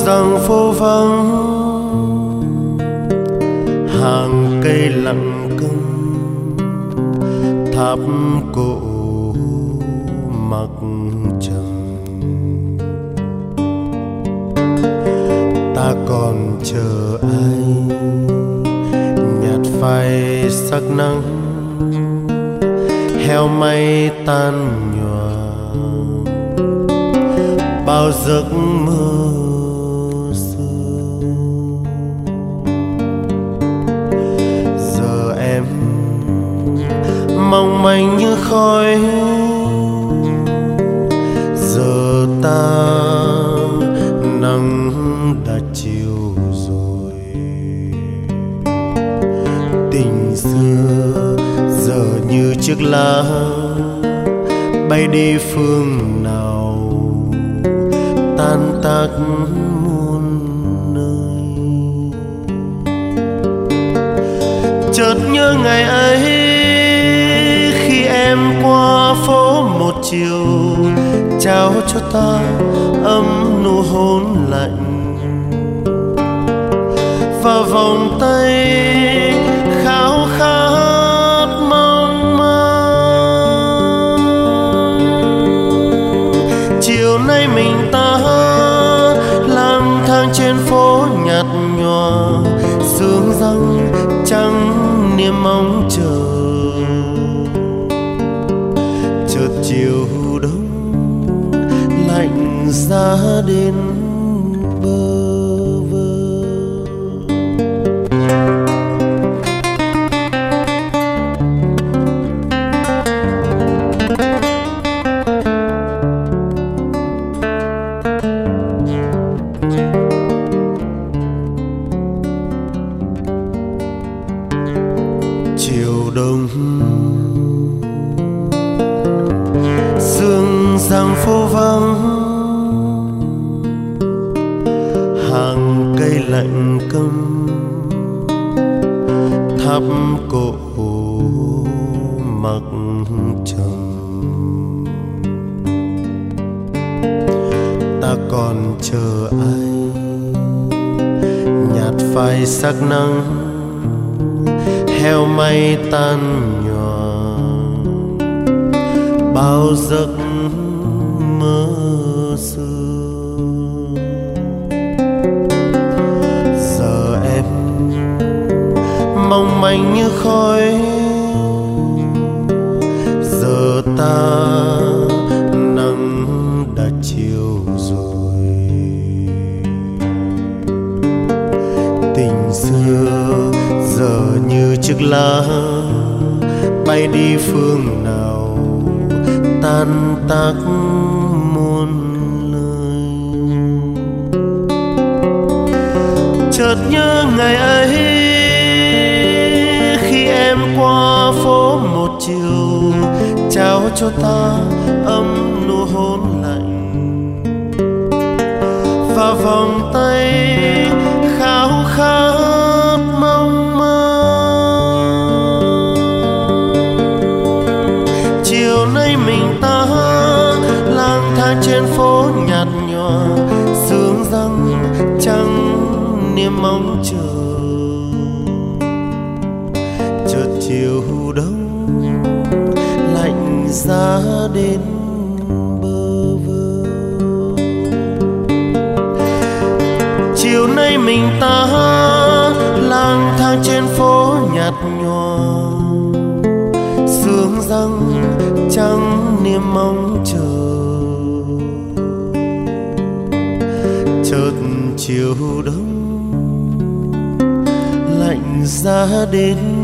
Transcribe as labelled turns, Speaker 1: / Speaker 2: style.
Speaker 1: rằng phố vắng, hàng cây lặng câm, tháp cổ mặc trầm. Ta còn chờ ai nhạt phai sắc nắng, heo may tan nhòa bao giấc mơ xưa. Giờ em mong manh như khói, giờ ta nắng đã chiều rồi. Tình xưa giờ như chiếc lá bay đi phương nào, tan tác muôn nơi. Chợt nhớ ngày ấy khi em qua phố một chiều, trao cho ta ấm nụ hôn lạnh và vòng tay khao khát mong manh. Chiều nay mình ta lang thang trên phố nhạt nhòa, sương răng trắng niềm mong chờ. Chợt chiều đông lạnh giá đến bơ vơ. Chiều đông sương răng phố vắng, hàng cây lạnh câm, tháp cổ mặc trầm. Ta còn chờ ai nhạt phai sắc nắng, heo may tan nhòa bao giấc mơ xưa. Giờ em mong manh như khói, giờ ta nắng đã chiều rồi. Tình xưa giờ như chiếc lá bay đi phương nào, tan tác muôn lời. Chợt nhớ ngày ấy khi em qua phố một chiều, trao cho ta ấm nụ hôn lạnh và vòng tay khao khát mong manh. Chiều nay mình ta lang thang trên phố nhạt nhòa, sương răng trắng niềm mong chờ. Chợt chiều đông lạnh giá đến bơ vơ. Chiều nay mình ta lang thang trên phố nhạt nhòa, sương răng trắng niềm mong chờ. Chợt chiều đông lạnh giá đến